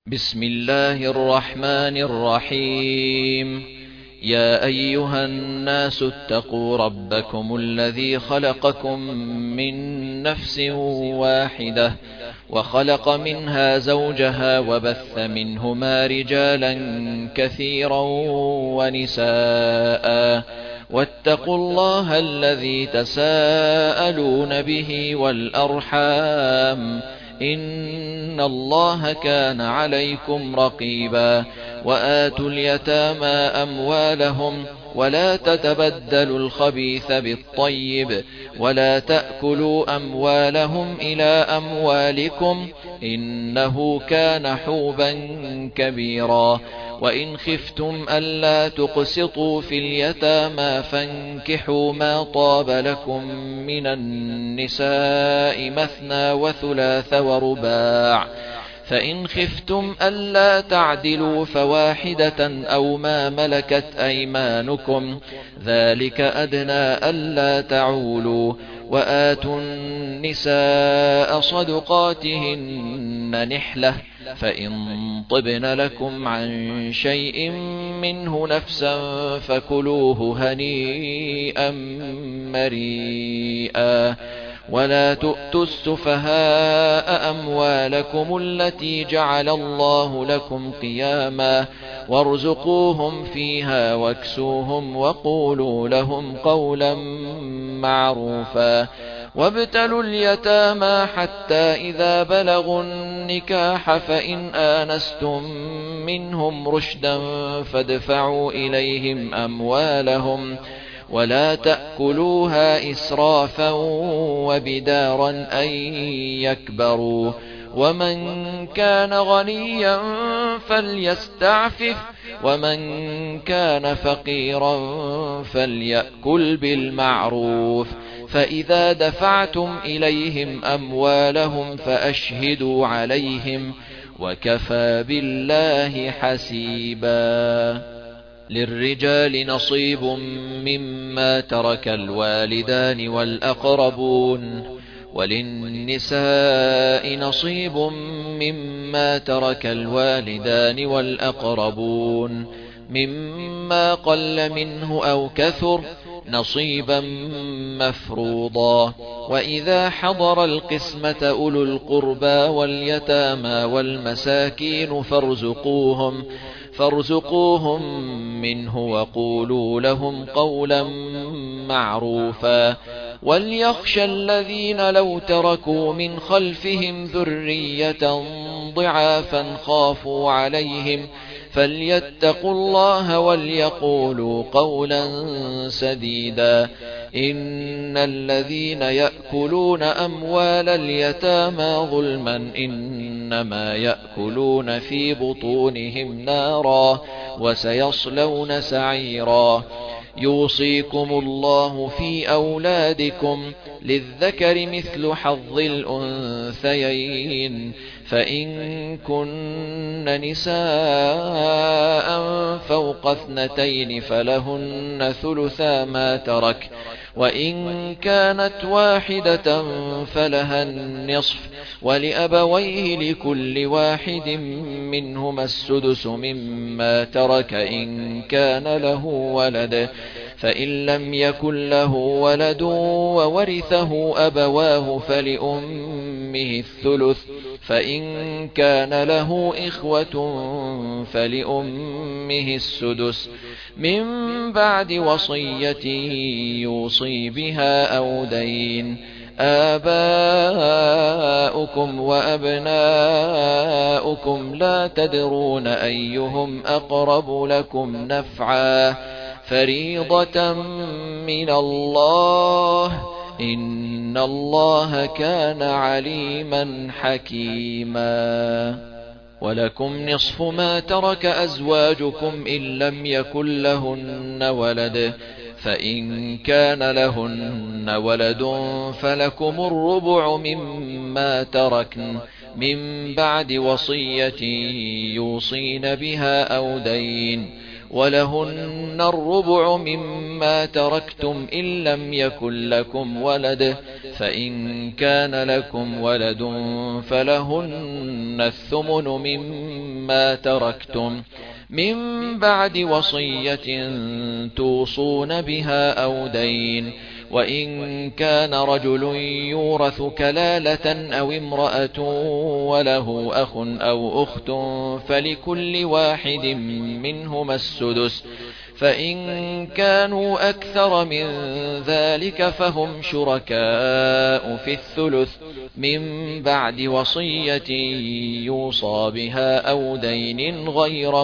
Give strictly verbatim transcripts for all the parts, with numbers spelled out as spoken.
بسم الله الرحمن الرحيم. يا أيها الناس اتقوا ربكم الذي خلقكم من نفس واحدة وخلق منها زوجها وبث منهما رجالا كثيرا ونساء واتقوا الله الذي تساءلون به والأرحام إن الله كان عليكم رقيبا. وآتوا اليتامى أموالهم ولا تتبدلوا الخبيث بالطيب ولا تأكلوا أموالهم إلى أموالكم إنه كان حوبا كبيرا. وإن خفتم ألا تقسطوا في اليتامى فانكحوا ما طاب لكم من النساء مثنى وثلاث ورباع، فإن خفتم ألا تعدلوا فواحدة أو ما ملكت أيمانكم ذلك أدنى ألا تعولوا. وآتوا النساء صدقاتهن نحلة فإن طبن لكم عن شيء منه نفسا فكلوه هنيئا مريئا. ولا تؤتوا السفهاء أموالكم التي جعل الله لكم قياما وارزقوهم فيها واكسوهم وقولوا لهم قولا معروفا. وابتلوا اليتامى حتى إذا بلغوا النكاح فإن آنستم منهم رشدا فادفعوا إليهم أموالهم ولا تأكلوها إسرافا وبدارا أن يكبروا. ومن كان غنيا فليستعفف ومن كان فقيرا فليأكل بالمعروف. فإذا دفعتم إليهم أموالهم فأشهدوا عليهم وكفى بالله حسيبا. للرجال نصيب مما ترك الوالدان والأقربون وللنساء نصيب مما ترك الوالدان والأقربون مما قل منه أو كثر نصيبا مفروضا. وإذا حضر القسمة أولو القربى واليتامى والمساكين فارزقوهم فارزقوهم منه وقولوا لهم قولا معروفا. وليخشى الذين لو تركوا من خلفهم ذرية ضعافا خافوا عليهم فليتقوا الله وليقولوا قولا سديدا. إن الذين يأكلون أموال اليتامى ظلما إنما يأكلون في بطونهم نارا وسيصلون سعيرا. يوصيكم الله في أولادكم للذكر مثل حظ الأنثيين فإن كن نساء فوق اثنتين فلهن ثلثا ما ترك وإن كانت واحدة فلها النصف ولأبويه لكل واحد منهما السدس مما ترك إن كان له ولد فإن لم يكن له ولد وورثه أبواه فلأمه الثلث فإن كان له إخوة فلأمه السدس من بعد وصية يوصي بها أو دين. آباؤكم وأبناؤكم لا تدرون أيهم أقرب لكم نفعا فريضة من الله إن الله كان عليما حكيما. ولكم نصف ما ترك أزواجكم إن لم يكن لهن ولد فإن كان لهن ولد فلكم الربع مما تركن من بعد وصية يوصين بها أو دين. ولهن الربع مما تركتم إن لم يكن لكم ولد فإن كان لكم ولد فلهن الثمن مما تركتم من بعد وصية توصون بها أو دين، وإن كان رجل يورث كلالة أو امرأة وله أخ أو أخت فلكل واحد منهما السدس، فإن كانوا أكثر من ذلك فهم شركاء في الثلث من بعد وصية يوصى بها أو دين غير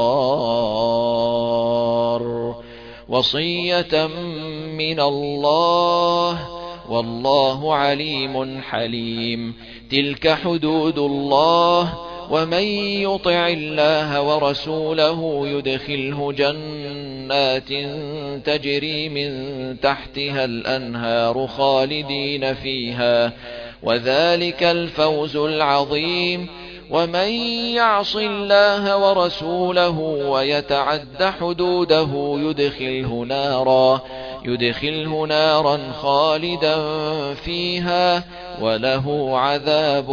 مضار، وصية من الله والله عليم حليم. تلك حدود الله، ومن يطع الله ورسوله يدخله جنات تجري من تحتها الأنهار خالدين فيها، وذلك الفوز العظيم. ومن يعص الله ورسوله ويتعد حدوده يدخله نارا يدخله نارا خالدا فيها وله عذاب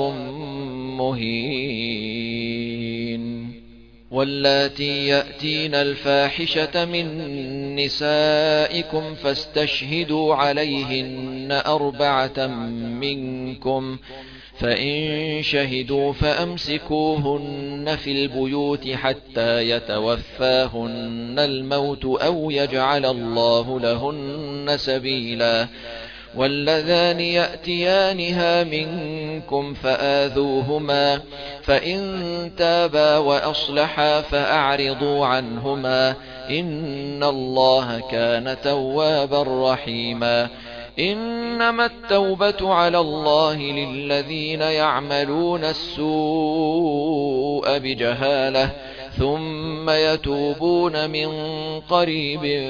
مهين. واللاتي يأتين الفاحشة من نسائكم فاستشهدوا عليهن أربعة منكم، فإن شهدوا فأمسكوهن في البيوت حتى يتوفاهن الموت أو يجعل الله لهن سبيلا. واللذان يأتيانها منكم فآذوهما، فإن تابا وأصلحا فأعرضوا عنهما، إن الله كان توابا رحيما. إنما التوبة على الله للذين يعملون السوء بجهالة ثم يتوبون من قريب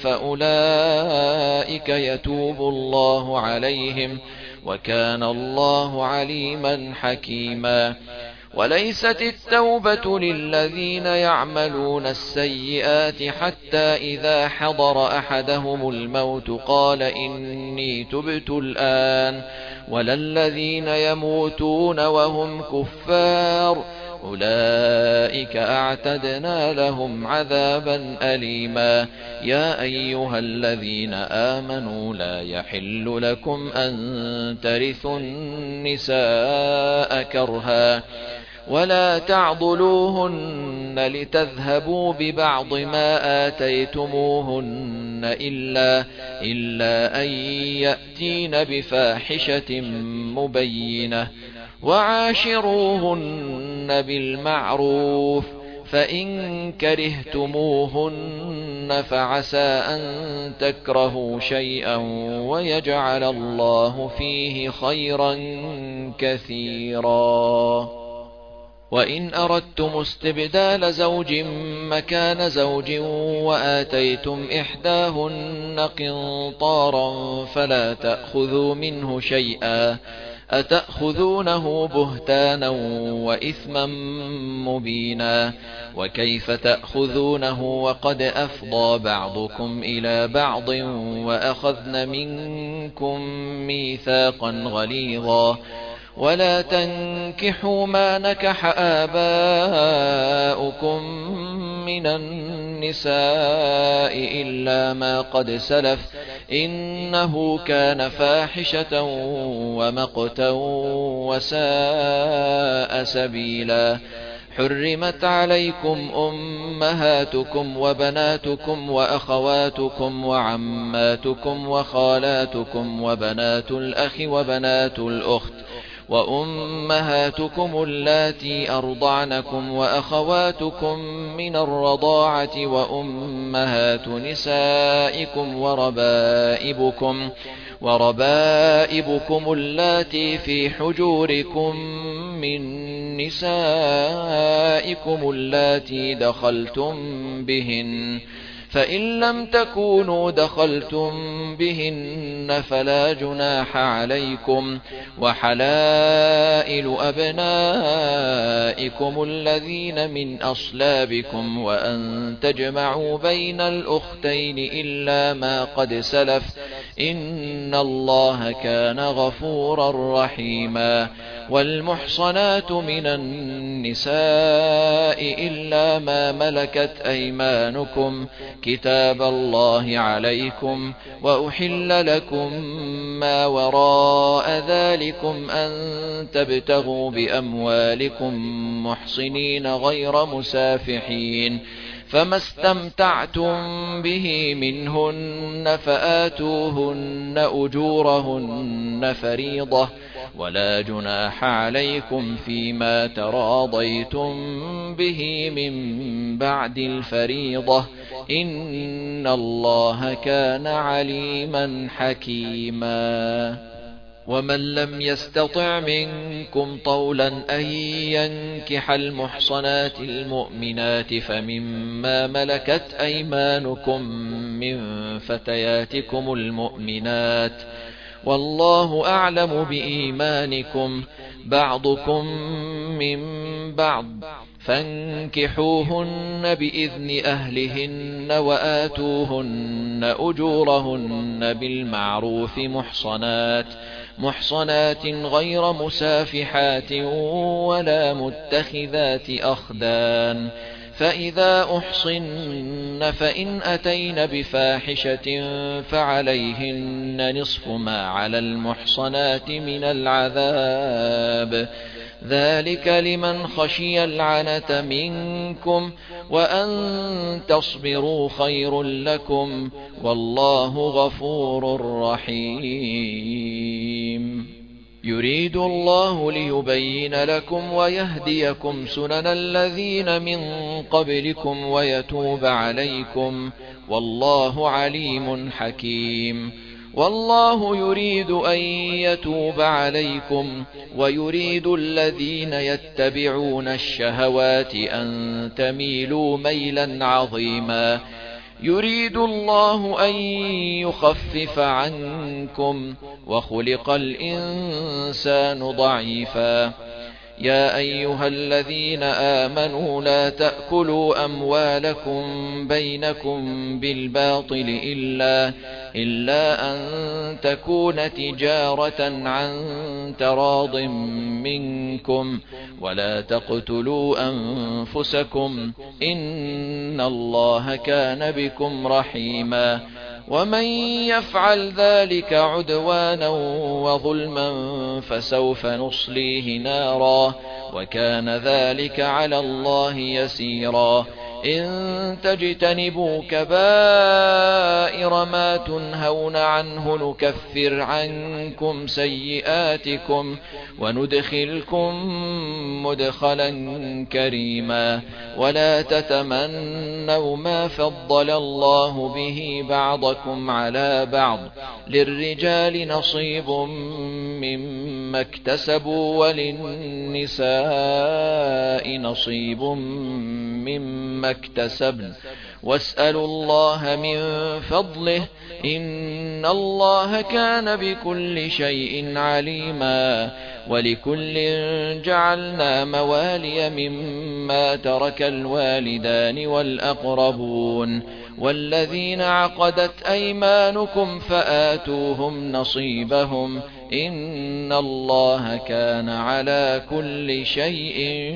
فأولئك يتوب الله عليهم، وكان الله عليما حكيما. وليست التوبة للذين يعملون السيئات حتى إذا حضر أحدهم الموت قال إني تبت الآن، ولا الذين يموتون وهم كفار، أولئك أعتدنا لهم عذابا أليما. يا أيها الذين آمنوا لا يحل لكم أن ترثوا النساء كرها ولا تعضلوهن لتذهبوا ببعض ما آتيتموهن إلا, إلا أن يأتين بفاحشة مبينة، وعاشروهن بالمعروف، فإن كرهتموهن فعسى أن تكرهوا شيئا ويجعل الله فيه خيرا كثيرا. وإن أردتم استبدال زوج مكان زوج وآتيتم إحداهن قنطارا فلا تأخذوا منه شيئا، أتأخذونه بهتانا وإثما مبينا، وكيف تأخذونه وقد أفضى بعضكم إلى بعض وأخذن منكم ميثاقا غليظا. ولا تنكحوا ما نكح آباؤكم من النساء إلا ما قد سلف، إنه كان فاحشة ومقتا وساء سبيلا. حرمت عليكم أمهاتكم وبناتكم وأخواتكم وعماتكم وخالاتكم وبنات الأخ وبنات الأخت وأمهاتكم اللاتي أرضعنكم وأخواتكم من الرضاعة وأمهات نسائكم وربائبكم وربائبكم اللاتي في حجوركم من نسائكم اللاتي دخلتم بهن، فإن لم تكونوا دخلتم بهن فلا جناح عليكم، وحلائل أبنائكم الذين من أصلابكم، وأن تجمعوا بين الأختين إلا ما قد سلف، إن الله كان غفورا رحيما. والمحصنات من النساء إلا ما ملكت أيمانكم كتاب الله عليكم، وأحل لكم ما وراء ذلكم أن تبتغوا بأموالكم محصنين غير مسافحين، فما استمتعتم به منهن فآتوهن أجورهن فريضة، ولا جناح عليكم فيما تراضيتم به من بعد الفريضة، إن الله كان عليما حكيما. ومن لم يستطع منكم طولا أن ينكح المحصنات المؤمنات فمما ملكت أيمانكم من فتياتكم المؤمنات، والله أعلم بإيمانكم، بعضكم من بعض، فانكحوهن بإذن أهلهن وآتوهن أجورهن بالمعروف محصنات محصنات غير مسافحات ولا متخذات أخدان، فإذا أحصن فإن أتين بفاحشة فعليهن نصف ما على المحصنات من العذاب، ذلك لمن خشي العنة منكم، وأن تصبروا خير لكم، والله غفور رحيم. يريد الله ليبين لكم ويهديكم سنن الذين من قبلكم ويتوب عليكم، والله عليم حكيم. والله يريد أن يتوب عليكم، ويريد الذين يتبعون الشهوات أن تميلوا ميلا عظيما. يريد الله أن يخفف عنكم، وخلق الإنسان ضعيفا. يا أيها الذين آمنوا لا تأكلوا أموالكم بينكم بالباطل إلا, إلا أن تكون تجارة عن تراض منكم، ولا تقتلوا أنفسكم، إن الله كان بكم رحيما. ومن يفعل ذلك عدوانا وظلما فسوف نصليه نارا، وكان ذلك على الله يسيرا. إن تجتنبوا كبائر ما تنهون عنه نكفر عنكم سيئاتكم وندخلكم مدخلا كريما. ولا تتمنوا ما فضل الله به بعضكم على بعض، للرجال نصيب مما اكتسبوا وللنساء نصيب مما اكتسبن، واسألوا الله من فضله، إن الله كان بكل شيء عليما. ولكل جعلنا موالي مما ترك الوالدان والأقربون، والذين عقدت أيمانكم فآتوهم نصيبهم، إن الله كان على كل شيء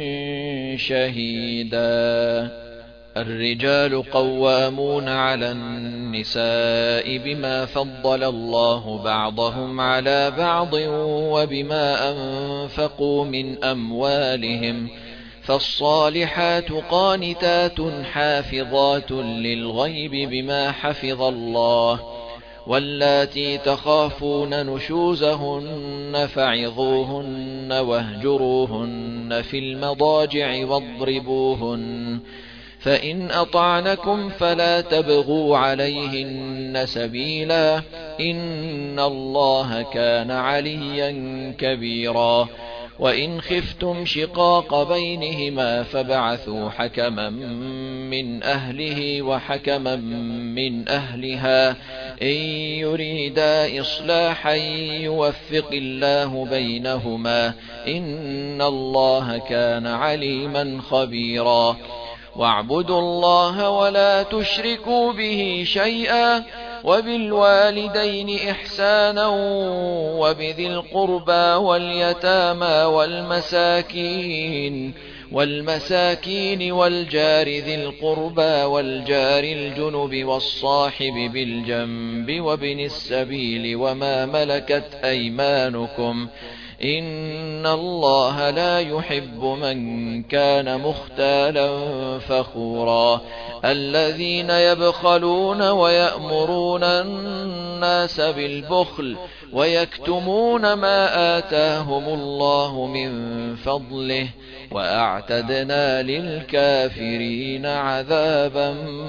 شهيدا. الرجال قوامون على النساء بما فضل الله بعضهم على بعض وبما أنفقوا من أموالهم، فالصالحات قانتات حافظات للغيب بما حفظ الله، واللاتي تخافون نشوزهن فعظوهن واهجروهن في المضاجع واضربوهن، فإن أطعنكم فلا تبغوا عليهن سبيلا، إن الله كان عليا كبيرا. وإن خفتم شقاق بينهما فابعثوا حكما من أهله وحكما من أهلها إن يريدا إصلاحا يوفق الله بينهما إن الله كان عليما خبيرا واعبدوا الله ولا تشركوا به شيئا وبالوالدين إحسانا وبذي القربى واليتامى والمساكين والمساكين والجار ذي القربى والجار الجنب والصاحب بالجنب وابن السبيل وما ملكت أيمانكم إن الله لا يحب من كان مختالا فخورا الذين يبخلون ويأمرون الناس بالبخل ويكتمون ما آتاهم الله من فضله وأعتدنا للكافرين عذابا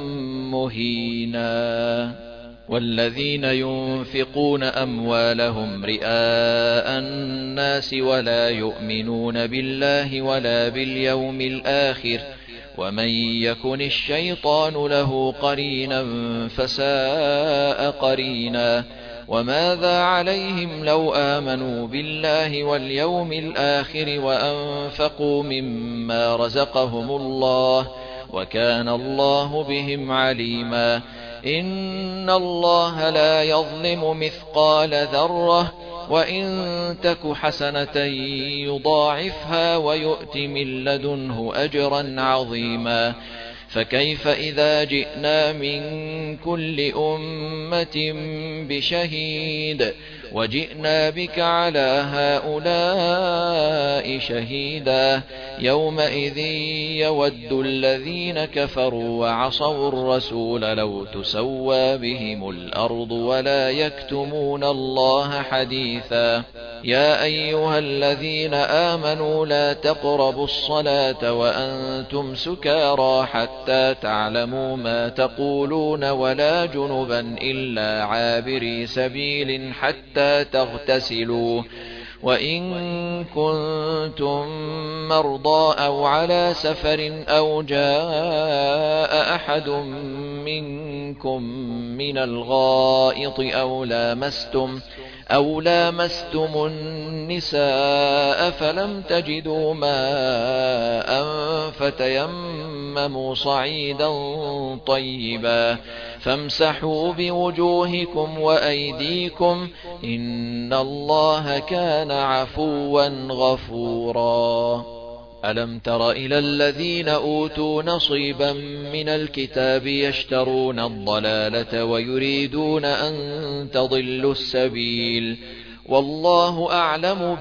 مهينا والذين ينفقون أموالهم رئاء الناس ولا يؤمنون بالله ولا باليوم الآخر ومن يكن الشيطان له قرينا فساء قرينا وماذا عليهم لو آمنوا بالله واليوم الآخر وأنفقوا مما رزقهم الله وكان الله بهم عليما إن الله لا يظلم مثقال ذرة وإن تك حسنة يضاعفها ويؤت من لدنه أجرا عظيما فكيف إذا جئنا من كل أمة بشهيد وجئنا بك على هؤلاء شهيدا يومئذ يود الذين كفروا وعصوا الرسول لو تسوى بهم الأرض ولا يكتمون الله حديثا يا أيها الذين آمنوا لا تقربوا الصلاة وأنتم سكارى حتى تعلموا ما تقولون ولا جنبا إلا عابري سبيل حتى تغتسلوا وإن كنتم مرضى أو على سفر أو جاء أحد منكم من الغائط أو لامستم أو لامستم النساء فلم تجدوا ماء فتيمموا صعيدا طيبا فامسحوا بوجوهكم وأيديكم إن الله كان عفوا غفورا ألم تر إلى الذين أوتوا نصيبا من الكتاب يشترون الضلالة ويريدون أن تضلوا السبيل والله أعلم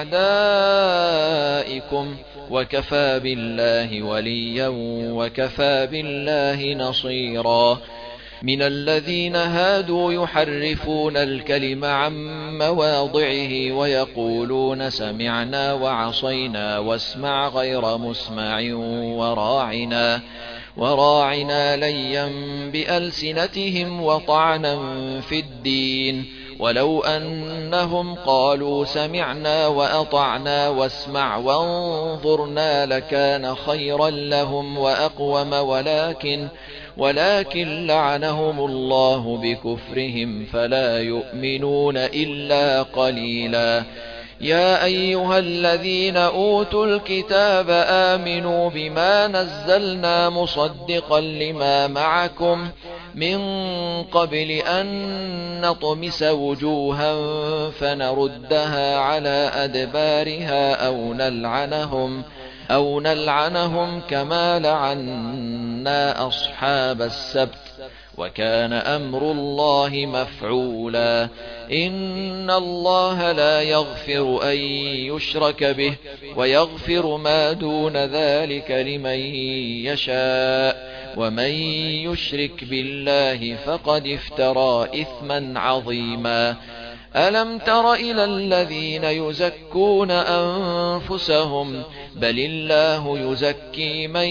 بأعدائكم وكفى بالله وليا وكفى بالله نصيرا من الذين هادوا يحرفون الكلم عن مواضعه ويقولون سمعنا وعصينا واسمع غير مسمع وراعنا وراعنا ليا بألسنتهم وطعنا في الدين ولو أنهم قالوا سمعنا وأطعنا واسمع وانظرنا لكان خيرا لهم وأقوم ولكن ولكن لعنهم الله بكفرهم فلا يؤمنون إلا قليلا يا أيها الذين أوتوا الكتاب آمنوا بما نزلنا مصدقا لما معكم من قبل أن نطمس وجوها فنردها على أدبارها أو نلعنهم أو نلعنهم كما لعنا أصحاب السبت وكان أمر الله مفعولا إن الله لا يغفر أن يشرك به ويغفر ما دون ذلك لمن يشاء ومن يشرك بالله فقد افترى إثما عظيما ألم تر إلى الذين يزكون أنفسهم بل الله يزكي من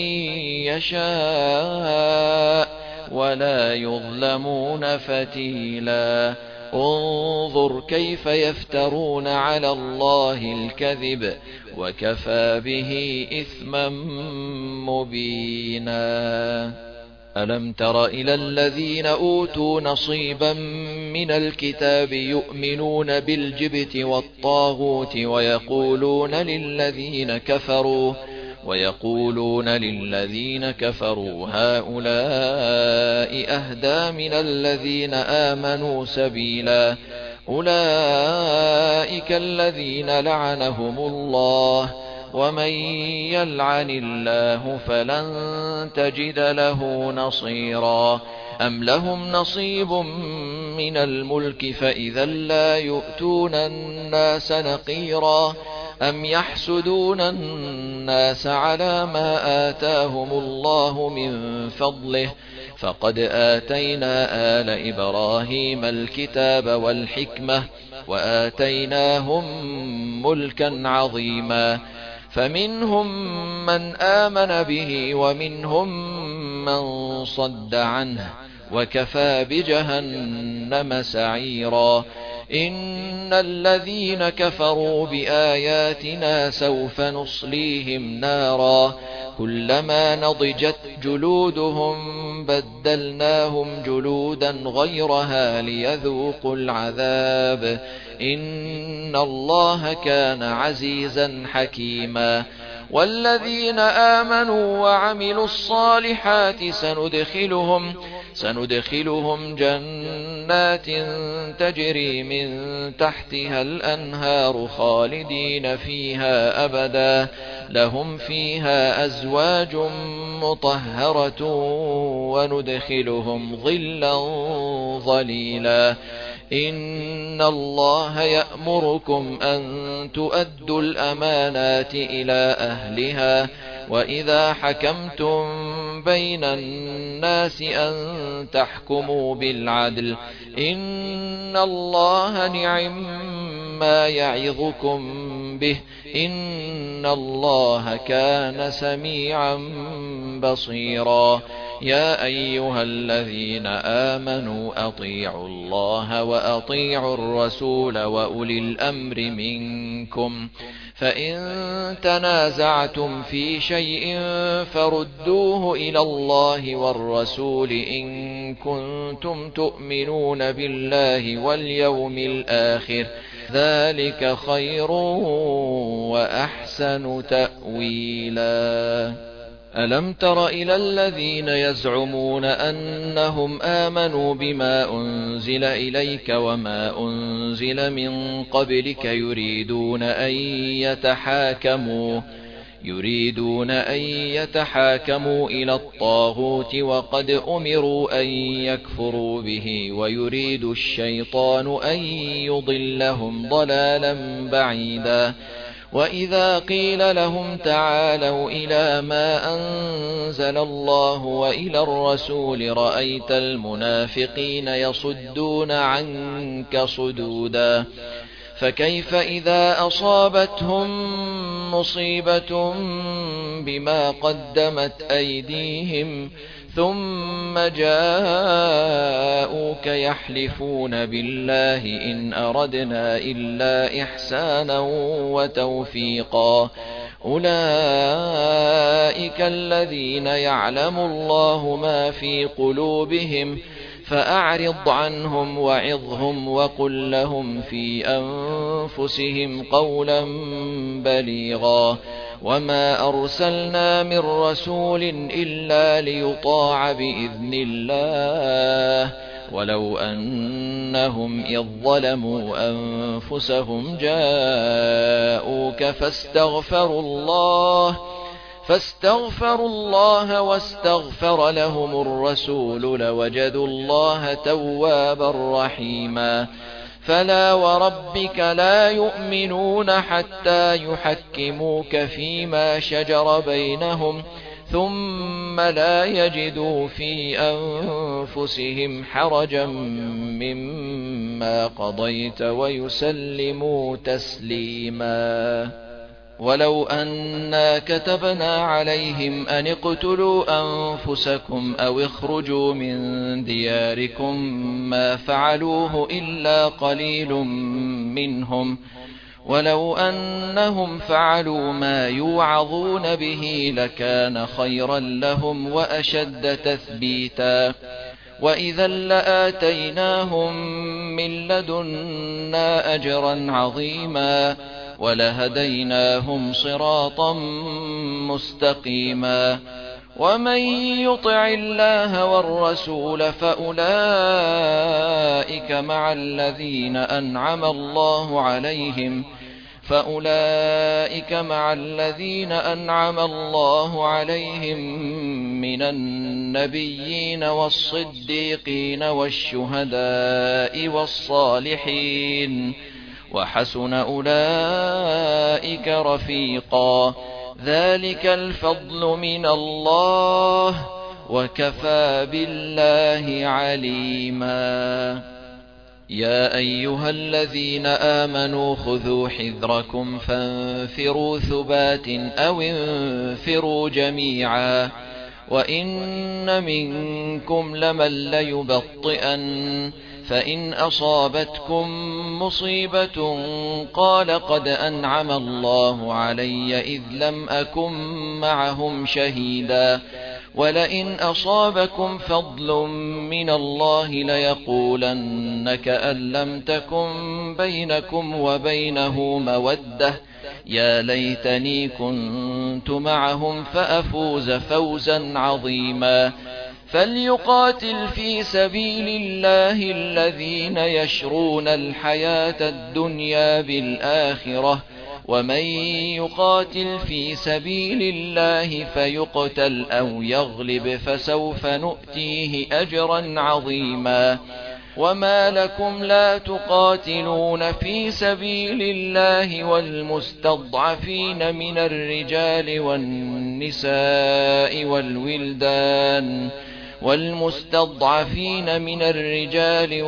يشاء ولا يظلمون فتيلا انظر كيف يفترون على الله الكذب وكفى به إثما مبينا. ألم تر إلى الذين أوتوا نصيبا من الكتاب يؤمنون بالجبت والطاغوت ويقولون للذين كفروا ويقولون للذين كفروا هؤلاء أهدى من الذين آمنوا سبيلا. أولئك الذين لعنهم الله ومن يلعن الله فلن تجد له نصيرا. أم لهم نصيب من الملك فإذا لا يؤتون الناس نقيرا. أم يحسدون الناس على ما آتاهم الله من فضله فقد آتينا آل إبراهيم الكتاب والحكمة وآتيناهم ملكا عظيما. فمنهم من آمن به ومنهم من صد عنه وكفى بجهنم سعيرا. إن الذين كفروا بآياتنا سوف نصليهم نارا كلما نضجت جلودهم بدلناهم جلودا غيرها ليذوقوا العذاب إن الله كان عزيزا حكيما. والذين آمنوا وعملوا الصالحات سندخلهم سندخلهم جنات تجري من تحتها الأنهار خالدين فيها أبدا لهم فيها أزواج مطهرة وندخلهم ظلا ظليلا. إن الله يأمركم أن تؤدوا الأمانات إلى أهلها وإذا حكمتم بين الناس أن تحكموا بالعدل إن الله نعم ما يعظكم به إن الله كان سميعا بصيرا. يا أيها الذين آمنوا أطيعوا الله وأطيعوا الرسول وأولي الأمر منكم فإن تنازعتم في شيء فردوه إلى الله والرسول إن كنتم تؤمنون بالله واليوم الآخر ذلك خير وأحسن تأويلا. ألم تر إلى الذين يزعمون أنهم آمنوا بما أنزل إليك وما أنزل من قبلك يريدون أن يتحاكموا يريدون أن يتحاكموا إلى الطاغوت وقد أمروا أن يكفروا به ويريد الشيطان أن يضلهم ضلالا بعيدا. وإذا قيل لهم تعالوا إلى ما أنزل الله وإلى الرسول رأيت المنافقين يصدون عنك صدودا. فكيف إذا أصابتهم مصيبة بما قدمت أيديهم ثم جاءوك يحلفون بالله إن أردنا إلا إحسانا وتوفيقا أولئك الذين يعلم الله ما في قلوبهم فأعرض عنهم وعظهم وقل لهم في أنفسهم قولا بليغا. وما أرسلنا من رسول إلا ليطاع بإذن الله ولو أنهم إذ ظلموا أنفسهم جاءوك فاستغفروا الله فاستغفروا الله واستغفر لهم الرسول لوجدوا الله توابا رحيما. فلا وربك لا يؤمنون حتى يحكموك فيما شجر بينهم ثم لا يجدوا في أنفسهم حرجا مما قضيت ويسلموا تسليما. ولو أنا كتبنا عليهم أن اقتلوا أنفسكم أو اخرجوا من دياركم ما فعلوه إلا قليل منهم ولو أنهم فعلوا ما يوعظون به لكان خيرا لهم وأشد تثبيتا وإذا لآتيناهم من لدنا أجرا عظيما ولهديناهم صراطا مستقيما ومن يطع الله والرسول فأولئك مع الذين أنعم الله عليهم فأولئك مع الذين أنعم الله عليهم من النبيين والصديقين والشهداء والصالحين وحسن أولئك رفيقا ذلك الفضل من الله وكفى بالله عليما يا أيها الذين آمنوا خذوا حذركم فانفروا ثبات أو انفروا جميعا وإن منكم لمن ليبطئن فإن أصابتكم مصيبة قال قد أنعم الله علي إذ لم أكن معهم شهيدا ولئن أصابكم فضل من الله ليقولن كأن لم تكن بينكم وبينه مودة يا ليتني كنت معهم فأفوز فوزا عظيما فليقاتل في سبيل الله الذين يشرون الحياة الدنيا بالآخرة ومن يقاتل في سبيل الله فيقتل أو يغلب فسوف نؤتيه أجرا عظيما وما لكم لا تقاتلون في سبيل الله والمستضعفين من الرجال والنساء والولدان والمستضعفين من الرجال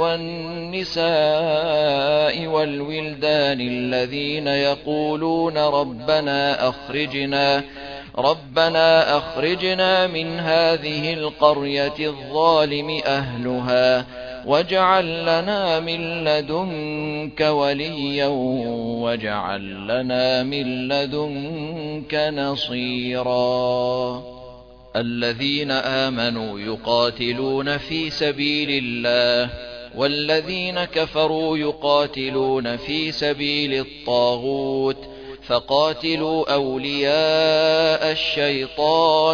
والنساء والولدان الذين يقولون ربنا أخرجنا ربنا أخرجنا من هذه القرية الظالم أهلها واجعل لنا من لدنك وليا واجعل لنا من لدنك نصيرا الذين آمنوا يقاتلون في سبيل الله والذين كفروا يقاتلون في سبيل الطاغوت فقاتلوا أولياء الشيطان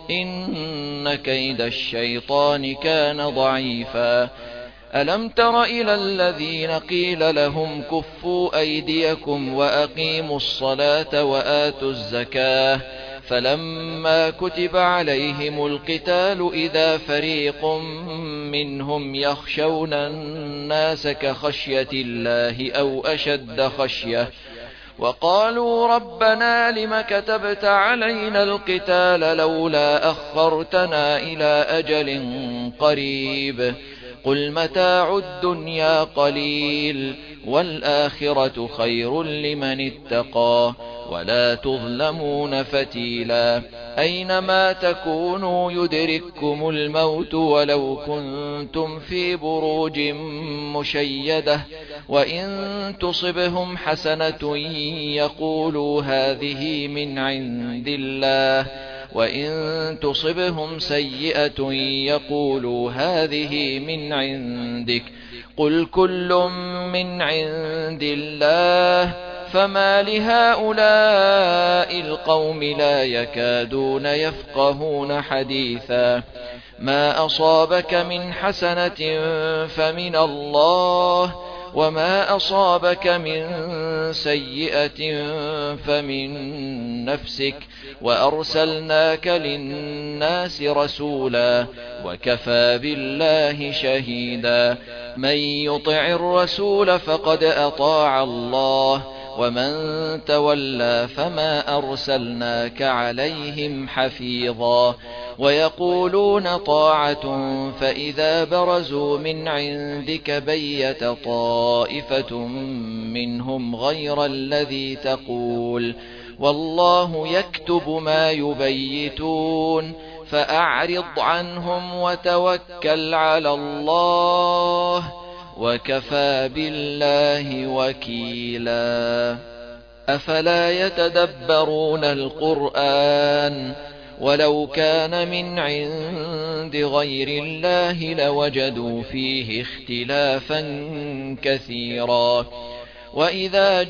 إن كيد الشيطان كان ضعيفا ألم تر إلى الذين قيل لهم كفوا أيديكم وأقيموا الصلاة وآتوا الزكاة فلما كتب عليهم القتال إذا فريق منهم يخشون الناس كخشية الله أو أشد خشية وقالوا ربنا لم كتبت علينا القتال لولا أخرتنا إلى أجل قريب قل متاع الدنيا قليل والآخرة خير لمن اتقى ولا تظلمون فتيلا أينما تكونوا يدرككم الموت ولو كنتم في بروج مشيدة وإن تصبهم حسنة يقولوا هذه من عند الله وإن تصبهم سيئة يقولوا هذه من عندك قل كل من عند الله فما لهؤلاء القوم لا يكادون يفقهون حديثا ما أصابك من حسنة فمن الله وما أصابك من سيئة فمن نفسك وأرسلناك للناس رسولا وكفى بالله شهيدا من يطع الرسول فقد أطاع الله ومن تولى فما أرسلناك عليهم حفيظا ويقولون طاعة فإذا برزوا من عندك بيت طائفة منهم غير الذي تقول والله يكتب ما يبيتون فأعرض عنهم وتوكل على الله وكفى بالله وكيلا أفلا يتدبرون القرآن ولو كان من عند غير الله لوجدوا فيه اختلافا كثيرا وإذا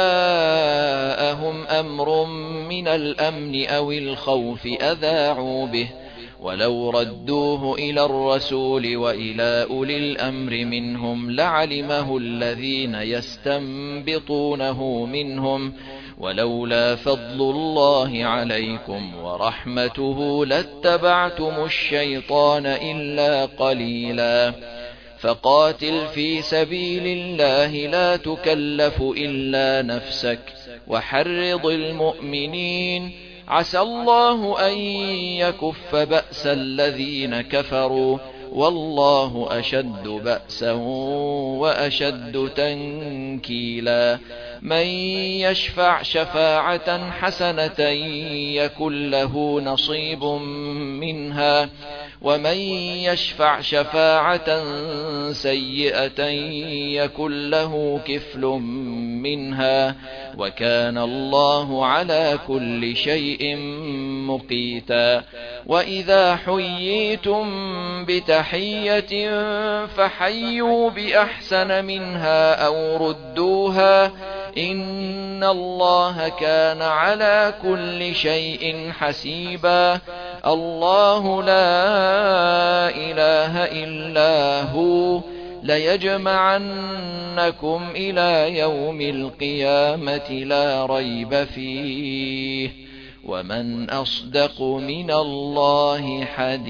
جاءهم أمر من الأمن أو الخوف أذاعوا به ولو ردوه إلى الرسول وإلى أولي الأمر منهم لعلمه الذين يستنبطونه منهم ولولا فضل الله عليكم ورحمته لاتبعتم الشيطان إلا قليلا فقاتل في سبيل الله لا تكلف إلا نفسك وحرض المؤمنين عسى الله أن يكف بأس الذين كفروا والله أشد بأسا وأشد تنكيلا من يشفع شفاعة حسنة يكن له نصيب منها ومن يشفع شفاعة سيئة يكن له كفل منها وكان الله على كل شيء مقيتا وإذا حييتم بتحية فحيوا بأحسن منها أو ردوها إن الله كان على كل شيء حسيبا الله لا إله إلا هو ليجمعنكم إلى يوم القيامة لا ريب فيه ومن أصدق من الله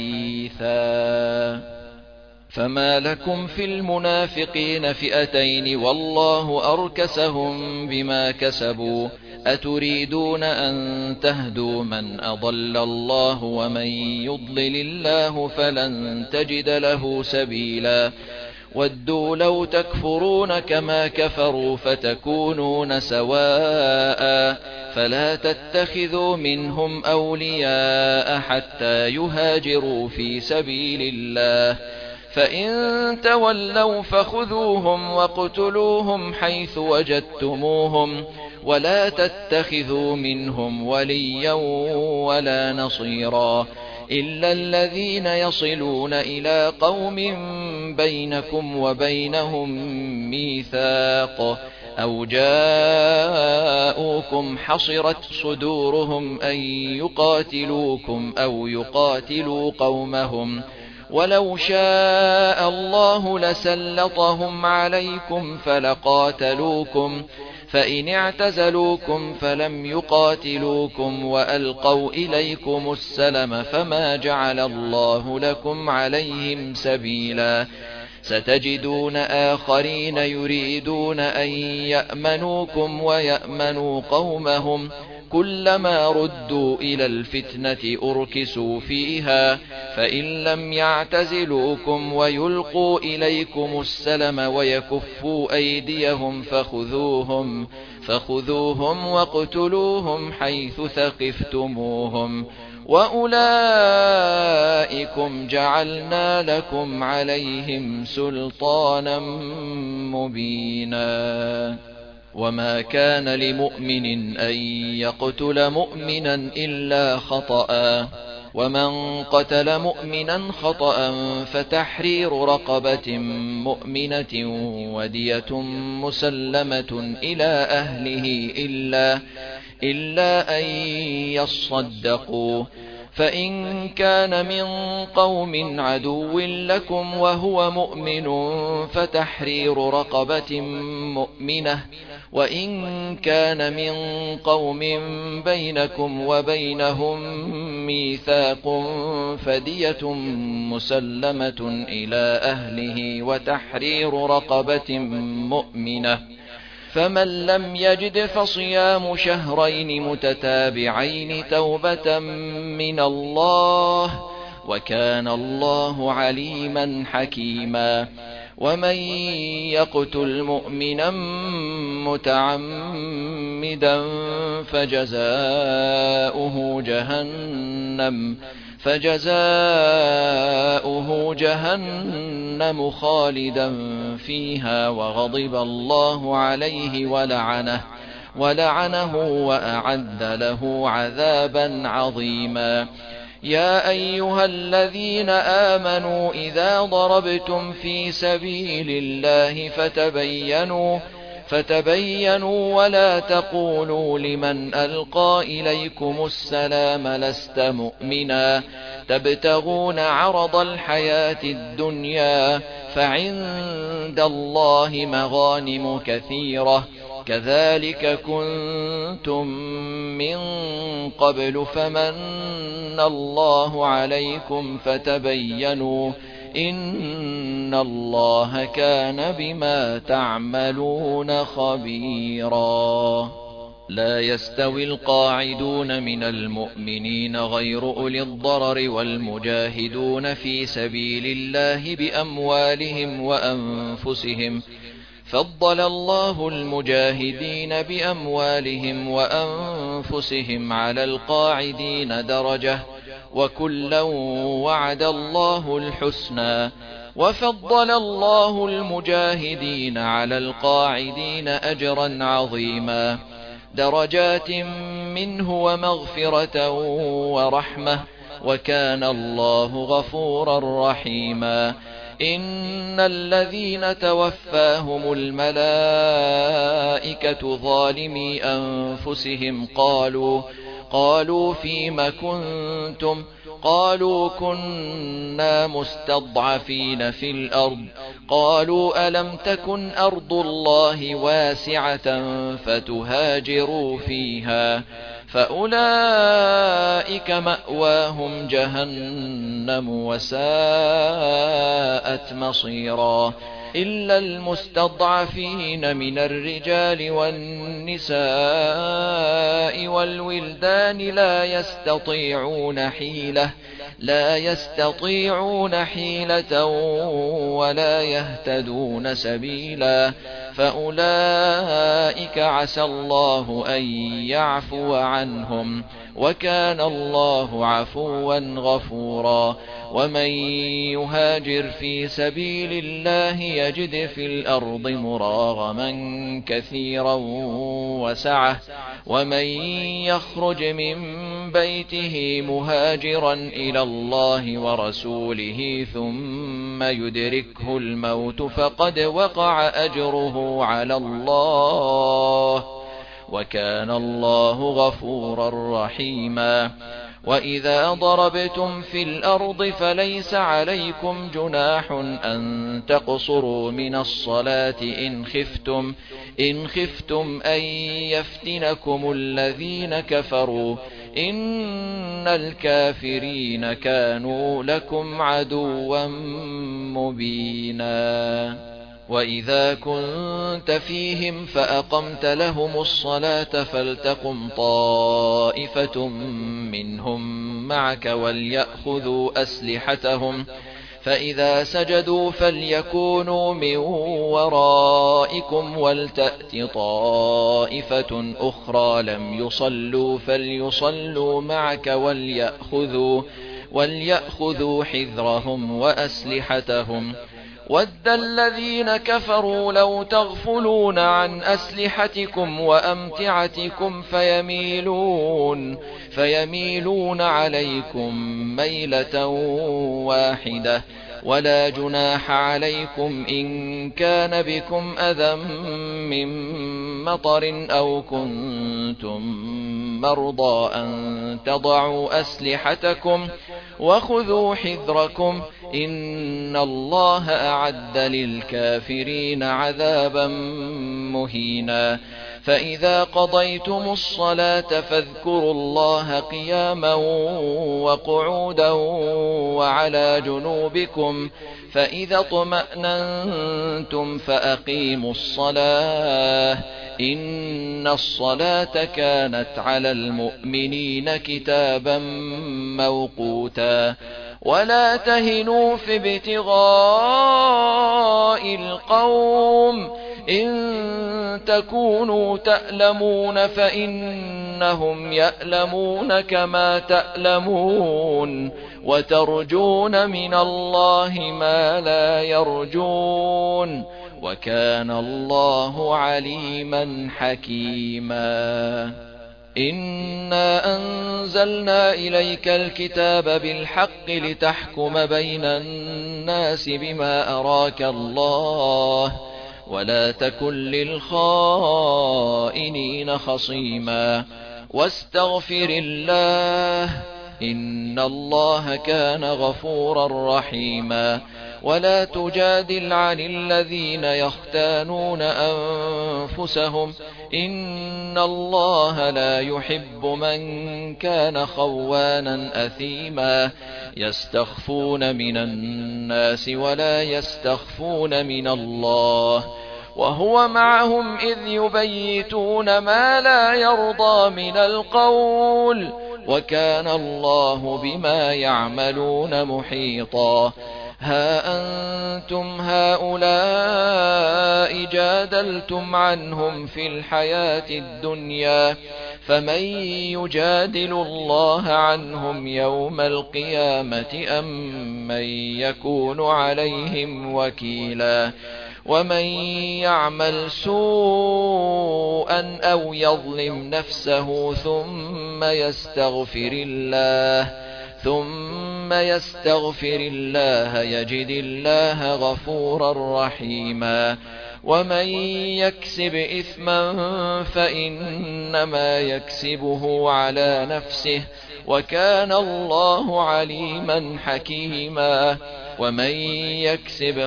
حديثا فما لكم في المنافقين فئتين والله أركسهم بما كسبوا أتريدون أن تهدوا من أضل الله ومن يضلل الله فلن تجد له سبيلا ودوا لو تكفرون كما كفروا فتكونون سواء فلا تتخذوا منهم أولياء حتى يهاجروا في سبيل الله فإن تولوا فخذوهم واقتلوهم حيث وجدتموهم ولا تتخذوا منهم وليا ولا نصيرا إلا الذين يصلون إلى قوم بينكم وبينهم ميثاق أو جاءوكم حصرت صدورهم أن يقاتلوكم أو يقاتلوا قومهم ولو شاء الله لسلطهم عليكم فلقاتلوكم فإن اعتزلوكم فلم يقاتلوكم وألقوا إليكم السلم فما جعل الله لكم عليهم سبيلا ستجدون آخرين يريدون أن يأمنوكم ويأمنوا قومهم كلما ردوا إلى الفتنة أركسوا فيها فإن لم يعتزلوكم ويلقوا إليكم السلم ويكفوا أيديهم فخذوهم فخذوهم واقتلوهم حيث ثقفتموهم وأولئكم جعلنا لكم عليهم سلطانا مبينا وما كان لمؤمن أن يقتل مؤمنا إلا خطأ ومن قتل مؤمنا خطأ فتحرير رقبة مؤمنة ودية مسلمة إلى أهله إلا, إلا أن يصدقوا فإن كان من قوم عدو لكم وهو مؤمن فتحرير رقبة مؤمنة وإن كان من قوم بينكم وبينهم ميثاق فدية مسلمة إلى أهله وتحرير رقبة مؤمنة فمن لم يجد فصيام شهرين متتابعين توبة من الله وكان الله عليما حكيما ومن يقتل مؤمنا متعمدا متعمدا فجزاؤه جهنم فجزاؤه جهنم خالدا فيها وغضب الله عليه ولعنه ولعنه وأعد له عذابا عظيما. يا أيها الذين آمنوا إذا ضربتم في سبيل الله فتبينوا فتبينوا ولا تقولوا لمن ألقى إليكم السلام لست مؤمنا تبتغون عرض الحياة الدنيا فعند الله مغانم كثيرة كذلك كنتم من قبل فمن الله عليكم فتبينوا إن الله كان بما تعملون خبيرا. لا يستوي القاعدون من المؤمنين غير أولي الضرر والمجاهدون في سبيل الله بأموالهم وأنفسهم فضل الله المجاهدين بأموالهم وأنفسهم على القاعدين درجة وكلا وعد الله الحسنى وفضل الله المجاهدين على القاعدين أجرا عظيما درجات منه ومغفرة ورحمة وكان الله غفورا رحيما. إن الذين توفاهم الملائكة ظالمي أنفسهم قالوا قالوا فيم كنتم قالوا كنا مستضعفين في الأرض قالوا ألم تكن أرض الله واسعة فتهاجروا فيها فأولئك مأواهم جهنم وساءت مصيرا إلا المستضعفين من الرجال والنساء والولدان لا يستطيعون حيلة لا يستطيعون حيلة ولا يهتدون سبيلا فأولئك عسى الله أن يعفو عنهم وكان الله عفوا غفورا. ومن يهاجر في سبيل الله يجد في الأرض مراغما كثيرا وسعة ومن يخرج من بيته مهاجرا إلى الله ورسوله ثم يدركه الموت فقد وقع أجره على الله وكان الله غفورا رحيما. وإذا ضربتم في الأرض فليس عليكم جناح أن تقصروا من الصلاة إن خفتم إن خفتم أن يفتنكم الذين كفروا إن الكافرين كانوا لكم عدوا مبينا. وإذا كنت فيهم فأقمت لهم الصلاة فلتقم طائفة منهم معك وليأخذوا أسلحتهم فإذا سجدوا فليكونوا من ورائكم ولتأت طائفة أخرى لم يصلوا فليصلوا معك وليأخذوا, وليأخذوا حذرهم وأسلحتهم ود الذين كفروا لو تغفلون عن أسلحتكم وأمتعتكم فيميلون, فيميلون عليكم ميلة واحدة ولا جناح عليكم إن كان بكم أذى من مطر أو كنتم مرضى أن تضعوا أسلحتكم وخذوا حذركم إن الله أعد للكافرين عذابا مهينا. فإذا قضيتم الصلاة فاذكروا الله قياما وقعودا وعلى جنوبكم فإذا اطمأننتم فأقيموا الصلاة إن الصلاة كانت على المؤمنين كتابا موقوتا. ولا تهنوا في ابتغاء القوم إن تكونوا تألمون فإنهم يألمون كما تألمون وترجون من الله ما لا يرجون وكان الله عليما حكيما إنا أنزلنا إليك الكتاب بالحق لتحكم بين الناس بما أراك الله ولا تكن للخائنين خصيما واستغفر الله إن الله كان غفورا رحيما ولا تجادل عن الذين يختانون أنفسهم إن الله لا يحب من كان خوانا أثيما يستخفون من الناس ولا يستخفون من الله وهو معهم إذ يبيتون ما لا يرضى من القول وكان الله بما يعملون محيطا ها أنتم هؤلاء جادلتم عنهم في الحياة الدنيا فمن يجادل الله عنهم يوم القيامة أم من يكون عليهم وكيلا ومن يعمل سوءا أو يظلم نفسه ثم يستغفر الله ثم يستغفر الله يجد الله غفورا رحيما ومن يكسب إثما فإنما يكسبه على نفسه وكان الله عليما حكيما ومن يكسب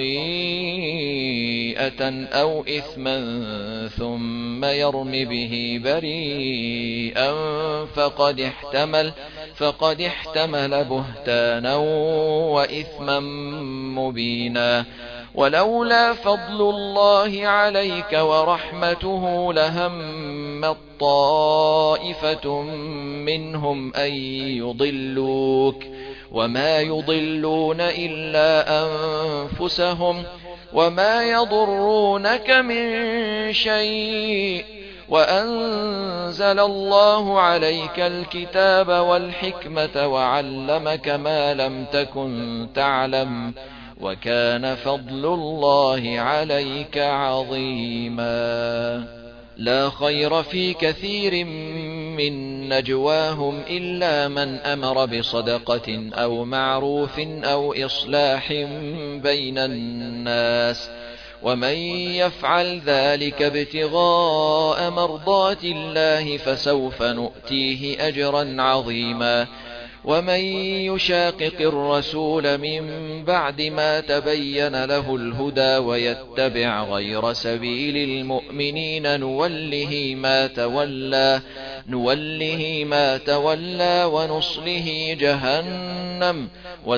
خطيئة أو إثما ثم يرم به بريئا فقد احتمل فقد احتمل بهتانا وإثما مبينا ولولا فضل الله عليك ورحمته لهمت طائفة منهم أن يضلوك وما يضلون إلا أنفسهم وما يضرونك من شيء وأنزل الله عليك الكتاب والحكمة وعلمك ما لم تكن تعلم وكان فضل الله عليك عظيما لا خير في كثير من نجواهم إلا من أمر بصدقة أو معروف أو إصلاح بين الناس ومن يفعل ذلك ابتغاء مرضات الله فسوف نؤتيه أجرا عظيما ومن يشاقق الرسول من بعد ما تبين له الهدى ويتبع غير سبيل المؤمنين نوله ما تولى نوله ما تولى ونصله جهنم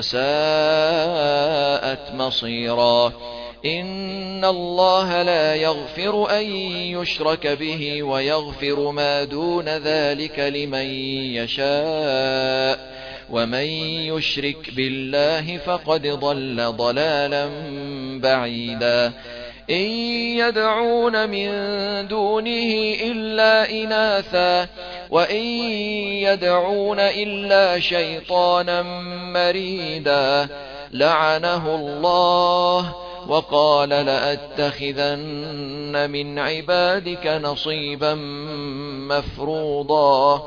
وساءت مصيرا إن الله لا يغفر أن يشرك به ويغفر ما دون ذلك لمن يشاء ومن يشرك بالله فقد ضل ضلالا بعيدا إن يدعون من دونه إلا إناثا وإن يدعون إلا شيطانا مريدا لعنه الله وقال لأتخذن من عبادك نصيبا مفروضا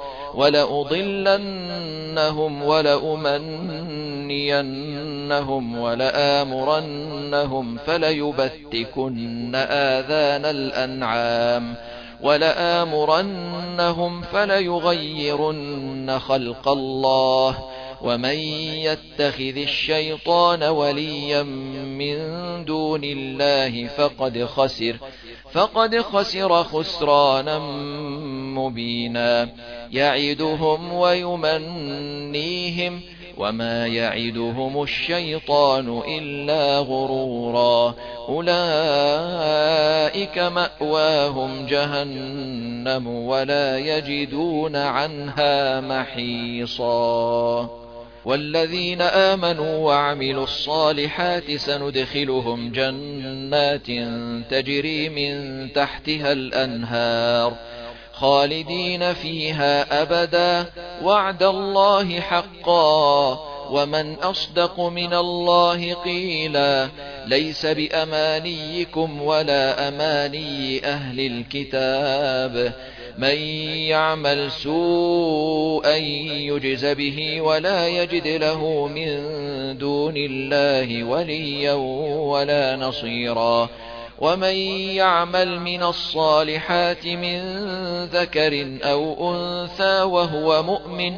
ولأضلنهم ولأمنينهم ولآمرنهم فليبتكن آذان الأنعام ولآمرنهم فليغيرن خلق الله ومن يتخذ الشيطان وليا من دون الله فقد خسر فقد خسر خسرانا مبينا يعدهم ويمنيهم وما يعدهم الشيطان إلا غرورا أولئك مأواهم جهنم ولا يجدون عنها محيصا والذين آمنوا وعملوا الصالحات سندخلهم جنات تجري من تحتها الأنهار خالدين فيها أبدا وعد الله حقا ومن أصدق من الله قيلا ليس بأمانيكم ولا أماني أهل الكتاب من يعمل سوءا يجز به ولا يجد له من دون الله وليا ولا نصيرا ومن يعمل من الصالحات من ذكر أو أنثى وهو مؤمن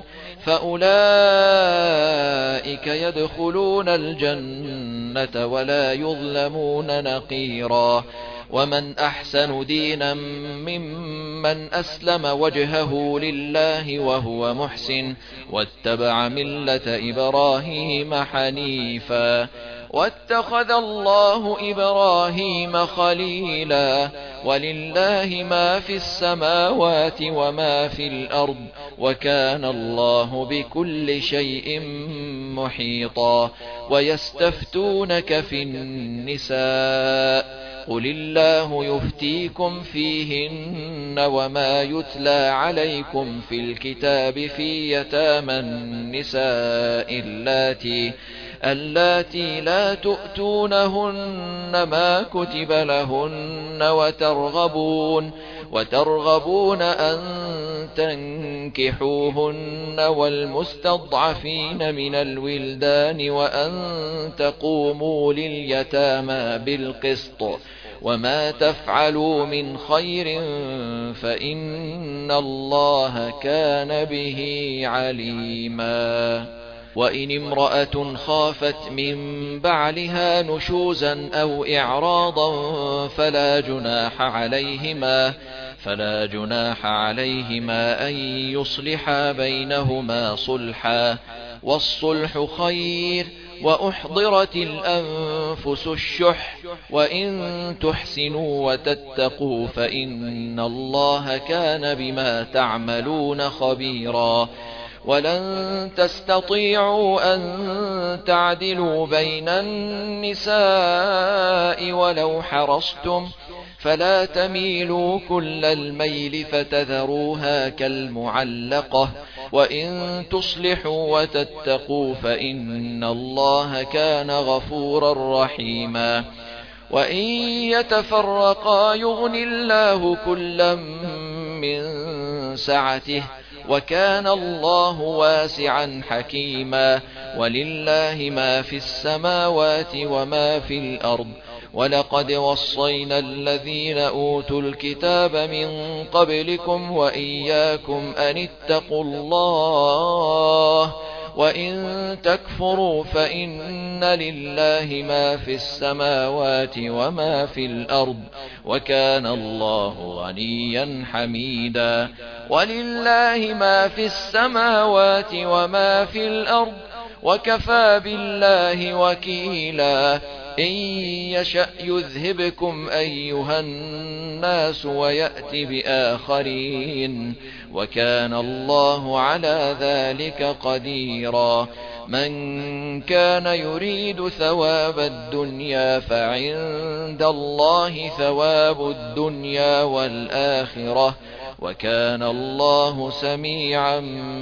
فأولئك يدخلون الجنة ولا يظلمون نقيرا ومن أحسن دينا ممن أسلم وجهه لله وهو محسن واتبع ملة إبراهيم حنيفا واتخذ الله إبراهيم خليلا ولله ما في السماوات وما في الأرض وكان الله بكل شيء محيطا ويستفتونك في النساء قل الله يفتيكم فيهن وما يتلى عليكم في الكتاب في يتامى النساء اللاتي اللاتي لا تؤتونهن ما كتب لهن وترغبون وترغبون أن تنكحوهن والمستضعفين من الولدان وأن تقوموا لليتامى بالقسط وما تفعلوا من خير فإن الله كان به عليما وإن امرأة خافت من بعلها نشوزا أو إعراضا فلا جناح عليهما فلا جناح عليهما أن يصلحا بينهما صلحا والصلح خير وأحضرت الأنفس الشح وإن تحسنوا وتتقوا فإن الله كان بما تعملون خبيرا ولن تستطيعوا أن تعدلوا بين النساء ولو حرصتم فلا تميلوا كل الميل فتذروها كالمعلقة وإن تصلحوا وتتقوا فإن الله كان غفورا رحيما وإن يتفرقا يغن الله كلا من سعته وكان الله واسعا حكيما ولله ما في السماوات وما في الأرض ولقد وصينا الذين أوتوا الكتاب من قبلكم وإياكم أن اتقوا الله وإن تكفروا فإن لله ما في السماوات وما في الأرض وكان الله غنيا حميدا ولله ما في السماوات وما في الأرض وكفى بالله وكيلا إن يشأ يذهبكم أيها الناس ويأت بآخرين وكان الله على ذلك قديرا من كان يريد ثواب الدنيا فعند الله ثواب الدنيا والآخرة وكان الله سميعا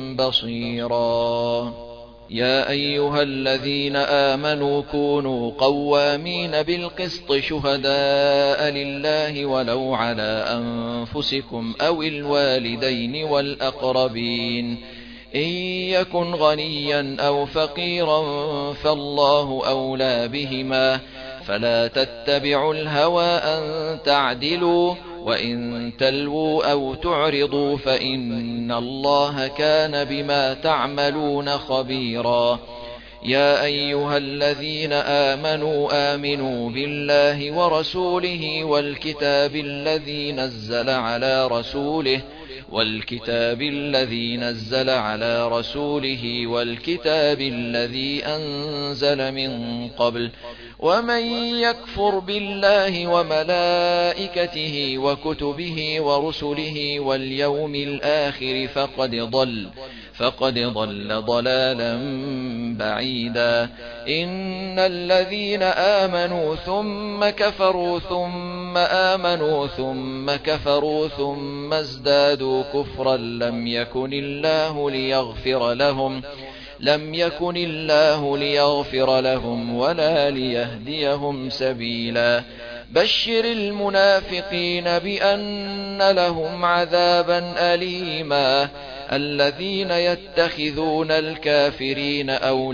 بصيرا يا أيها الذين آمنوا كونوا قوامين بالقسط شهداء لله ولو على أنفسكم أو الوالدين والأقربين إن يكن غنيا أو فقيرا فالله أولى بهما فلا تتبعوا الهوى أن تعدلوا وإن تلووا أو تعرضوا فإن الله كان بما تعملون خبيرا يا أيها الذين آمنوا آمنوا بالله ورسوله والكتاب الذي نزل على رسوله والكتاب الذي نزل على رسوله والكتاب الذي أنزل من قبل ومن يكفر بالله وملائكته وكتبه ورسله واليوم الآخر فقد ضل فقد ضل ضلالا بعيدا. إن الذين آمنوا ثم كفروا ثم آمنوا ثم كفروا ثم ازدادوا كفرا لم يكن الله ليغفر لهم لم يكن الله ليغفر لهم ولا ليهديهم سبيلا. بشر المنافقين بأن لهم عذابا أليما. الذين يتخذون الكافرين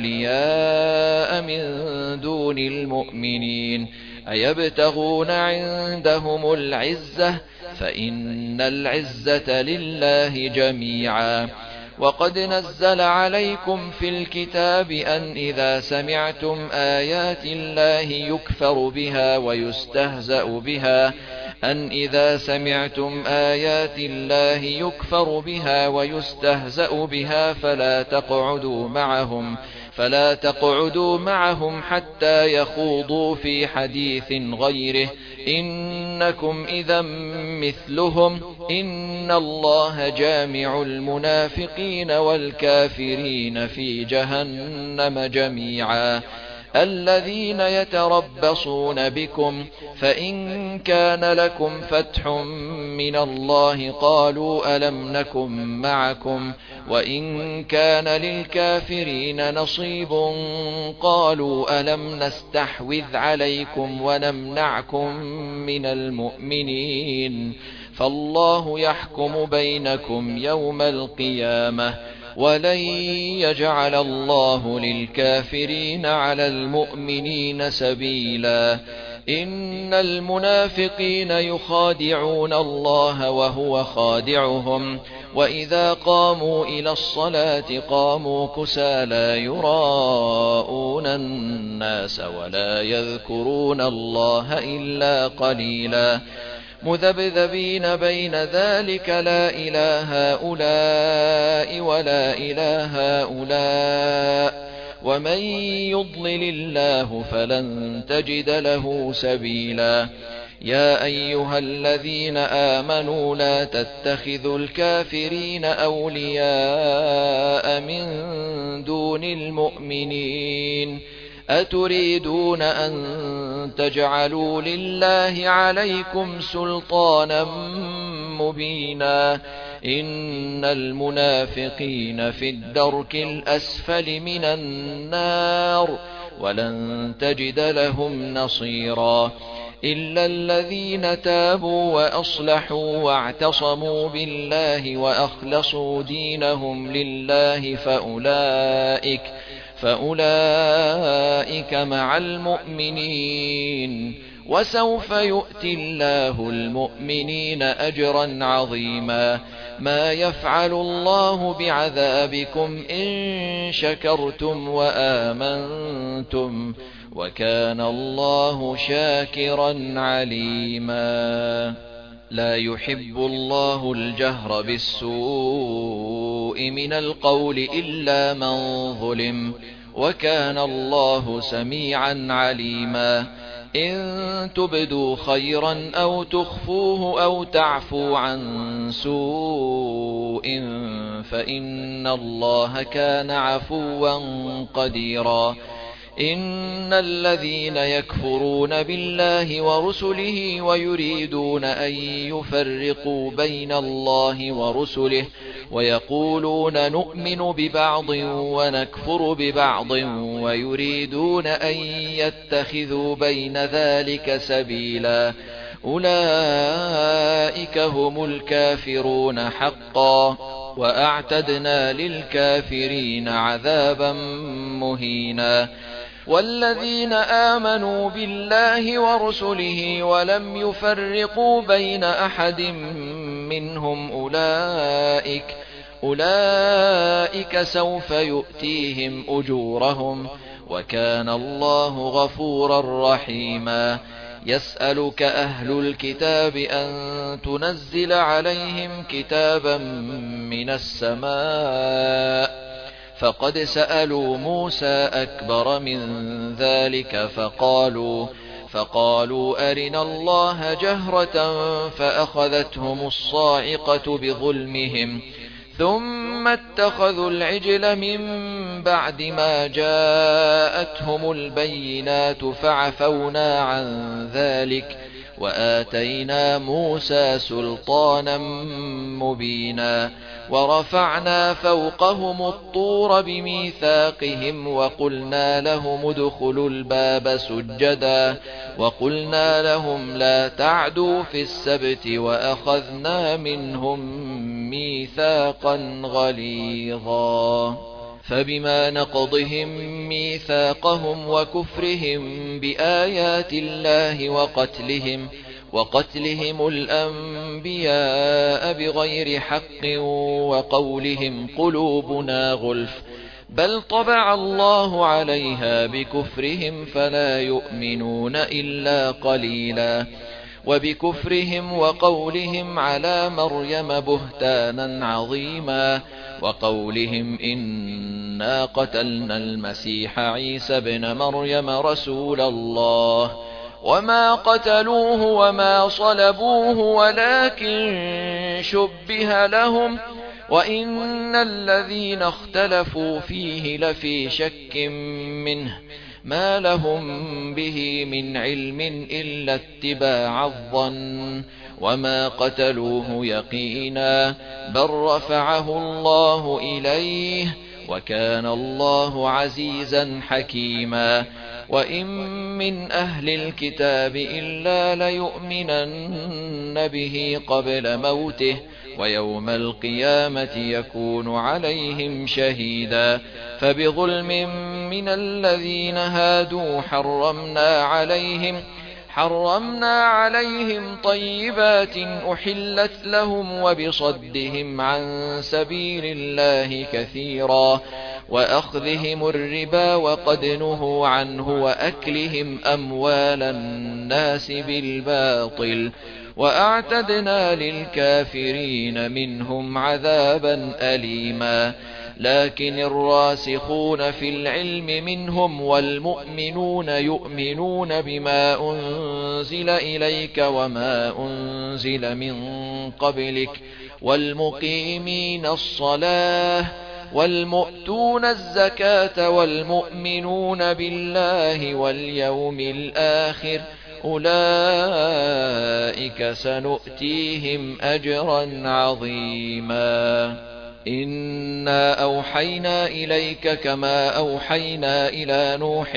أولياء من دون المؤمنين أيبتغون عندهم العزة فإن العزة لله جميعا. وقد نزل عليكم في الكتاب أن إذا سمعتم آيات الله يكفر بها ويستهزأ بها أن إذا سمعتم آيات الله يكفر بها ويستهزأ بها فلا تقعدوا معهم فلا تقعدوا معهم حتى يخوضوا في حديث غيره إنكم إذا مثلهم إن الله جامع المنافقين والكافرين في جهنم جميعا. الذين يتربصون بكم فإن كان لكم فتح من الله قالوا ألم نكن معكم وإن كان للكافرين نصيب قالوا ألم نستحوذ عليكم ونمنعكم من المؤمنين فالله يحكم بينكم يوم القيامة ولن يجعل الله للكافرين على المؤمنين سبيلا. إن المنافقين يخادعون الله وهو خادعهم وإذا قاموا إلى الصلاة قاموا كسالى يراءون الناس ولا يذكرون الله إلا قليلا. مذبذبين بين ذلك لا إله هؤلاء ولا إله هؤلاء ومن يضلل الله فلن تجد له سبيلا. يا أيها الذين آمنوا لا تتخذوا الكافرين أولياء من دون المؤمنين أتريدون أن تجعلوا لله عليكم سلطانا مبينا. إن المنافقين في الدرك الأسفل من النار ولن تجد لهم نصيرا. إلا الذين تابوا وأصلحوا واعتصموا بالله وأخلصوا دينهم لله فأولئك فأولئك مع المؤمنين وسوف يؤتي الله المؤمنين أجرا عظيما. ما يفعل الله بعذابكم إن شكرتم وآمنتم وكان الله شاكرا عليما. لا يحب الله الجهر بالسوء من القول إلا من ظلم وكان الله سميعا عليما. إن تبدوا خيرا أو تخفوه أو تعفوا عن سوء فإن الله كان عفوا قديرا. إن الذين يكفرون بالله ورسله ويريدون أن يفرقوا بين الله ورسله ويقولون نؤمن ببعض ونكفر ببعض ويريدون أن يتخذوا بين ذلك سبيلا أولئك هم الكافرون حقا وأعتدنا للكافرين عذابا مهينا. والذين آمنوا بالله ورسله ولم يفرقوا بين أحد منهم أولئك أولئك سوف يؤتيهم أجورهم وكان الله غفورا رحيما. يسألك أهل الكتاب أن تنزل عليهم كتابا من السماء فقد سألوا موسى أكبر من ذلك فقالوا فقالوا أرنا الله جهرة فأخذتهم الصاعقة بظلمهم ثم ثم اتخذوا العجل من بعد ما جاءتهم البينات فعفونا عن ذلك وآتينا موسى سلطانا مبينا ورفعنا فوقهم الطور بميثاقهم وقلنا لهم ادخلوا الباب سجدا وقلنا لهم لا تعدوا في السبت وأخذنا منهم ميثاقا غليظا فبما نقضهم ميثاقهم وكفرهم بآيات الله وقتلهم وقتلهم الأنبياء بغير حق وقولهم قلوبنا غلف بل طبع الله عليها بكفرهم فلا يؤمنون إلا قليلا وبكفرهم وقولهم على مريم بهتانا عظيما وقولهم إنا قتلنا المسيح عيسى ابن مريم رسول الله وما قتلوه وما صلبوه ولكن شبه لهم وإن الذين اختلفوا فيه لفي شك منه ما لهم به من علم إلا اتباع الظن وما قتلوه يقينا بل رفعه الله إليه وكان الله عزيزا حكيما وإن من أهل الكتاب إلا ليؤمنن به قبل موته ويوم القيامة يكون عليهم شهيدا فبظلم من الذين هادوا حرمنا عليهم حرمنا عليهم طيبات أحلت لهم وبصدهم عن سبيل الله كثيرا وأخذهم الربا وقد نهوا عنه وأكلهم أموال الناس بالباطل وأعتدنا للكافرين منهم عذابا أليما لكن الراسخون في العلم منهم والمؤمنون يؤمنون بما أنزل إليك وما أنزل من قبلك والمقيمين الصلاة والمؤتون الزكاة والمؤمنون بالله واليوم الآخر أولئك سنؤتيهم أجرا عظيما إنا أوحينا إليك كما أوحينا إلى نوح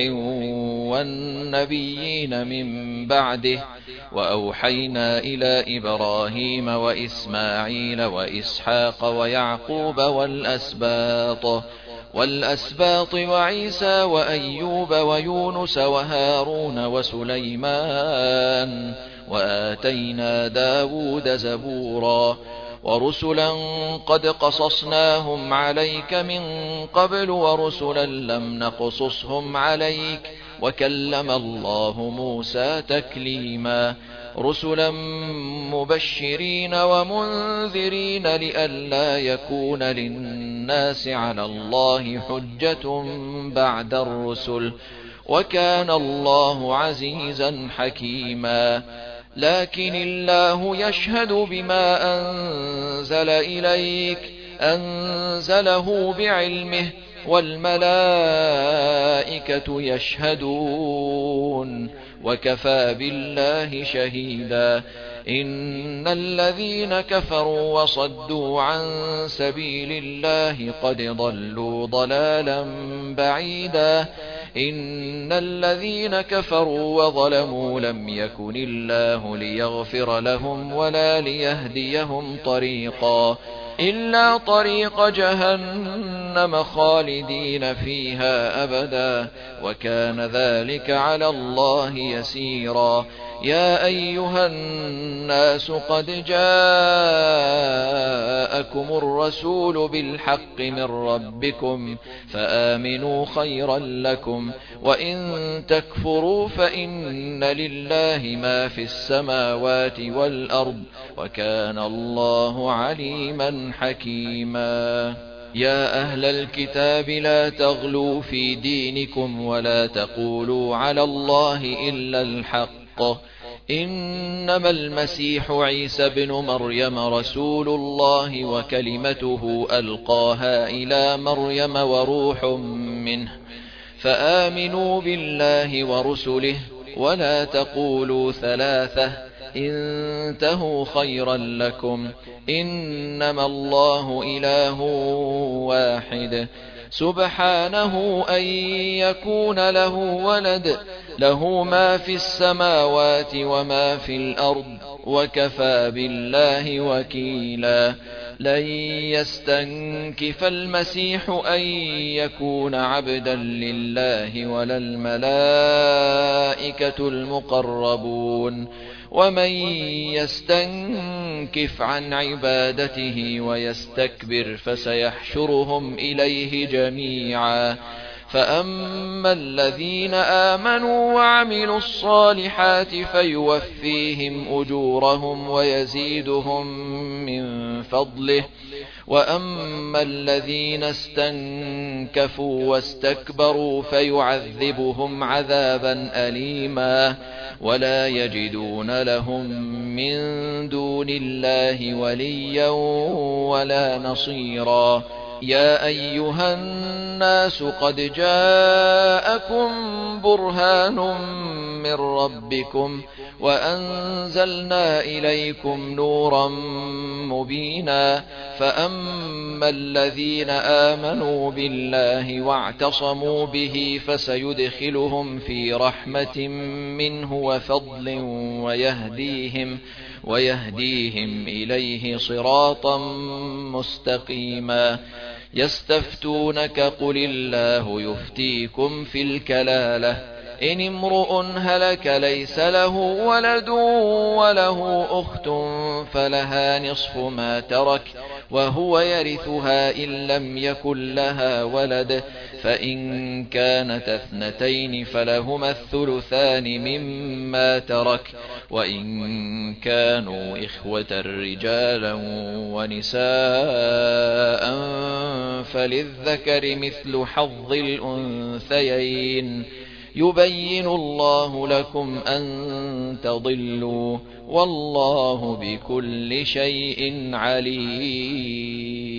والنبيين من بعده وأوحينا إلى إبراهيم وإسماعيل وإسحاق ويعقوب والأسباط والأسباط وعيسى وأيوب ويونس وهارون وسليمان وآتينا داود زبورا ورسلا قد قصصناهم عليك من قبل ورسلا لم نقصصهم عليك وكلم الله موسى تكليما رسلا مبشرين ومنذرين لئلا يكون للناس على الله حجة بعد الرسل وكان الله عزيزا حكيما لكن الله يشهد بما أنزل إليك أنزله بعلمه والملائكة يشهدون وكفى بالله شهيدا إن الذين كفروا وصدوا عن سبيل الله قد ضلوا ضلالا بعيدا إن الذين كفروا وظلموا لم يكن الله ليغفر لهم ولا ليهديهم طريقا إلا طريق جهنم خالدين فيها أبدا وكان ذلك على الله يسيرا يا أيها الناس قد جاءكم الرسول بالحق من ربكم فآمنوا خيرا لكم وإن تكفروا فإن لله ما في السماوات والأرض وكان الله عليما حكيما يا أهل الكتاب لا تغلوا في دينكم ولا تقولوا على الله إلا الحق إنما المسيح عيسى بن مريم رسول الله وكلمته ألقاها إلى مريم وروح منه، فآمنوا بالله ورسله ولا تقولوا ثلاثة، انتهوا خيرا لكم، إنما الله إله واحد، سبحانه أن يكون له ولد، له ما في السماوات وما في الأرض، وكفى بالله وكيلا. لن يستنكف المسيح أن يكون عبدا لله ولا الملائكة المقربون، ومن يستنكف عن عبادته ويستكبر فسيحشرهم إليه جميعا. فأما الذين آمنوا وعملوا الصالحات فيوفيهم أجورهم ويزيدهم من فضله، وأما الذين استنكفوا واستكبروا فيعذبهم عذابا أليما، ولا يجدون لهم من دون الله وليا ولا نصيرا. يا أيها الناس قد جاءكم برهان من ربكم وأنزلنا إليكم نورا مبينا. فأما الذين آمنوا بالله واعتصموا به فسيدخلهم في رحمة منه وفضل ويهديهم, ويهديهم إليه صراطا مستقيما. يستفتونك قل الله يفتيكم في الكلالة، إن امرؤ هلك ليس له ولد وله أخت فلها نصف ما ترك وهو يرثها إن لم يكن لها ولد، فإن كانت اثنتين فلهما الثلثان مما ترك، وإن كانوا إخوة رجالا ونساء فللذكر مثل حظ الأنثيين. يبين الله لكم أن تضلوا، والله بكل شيء عليم.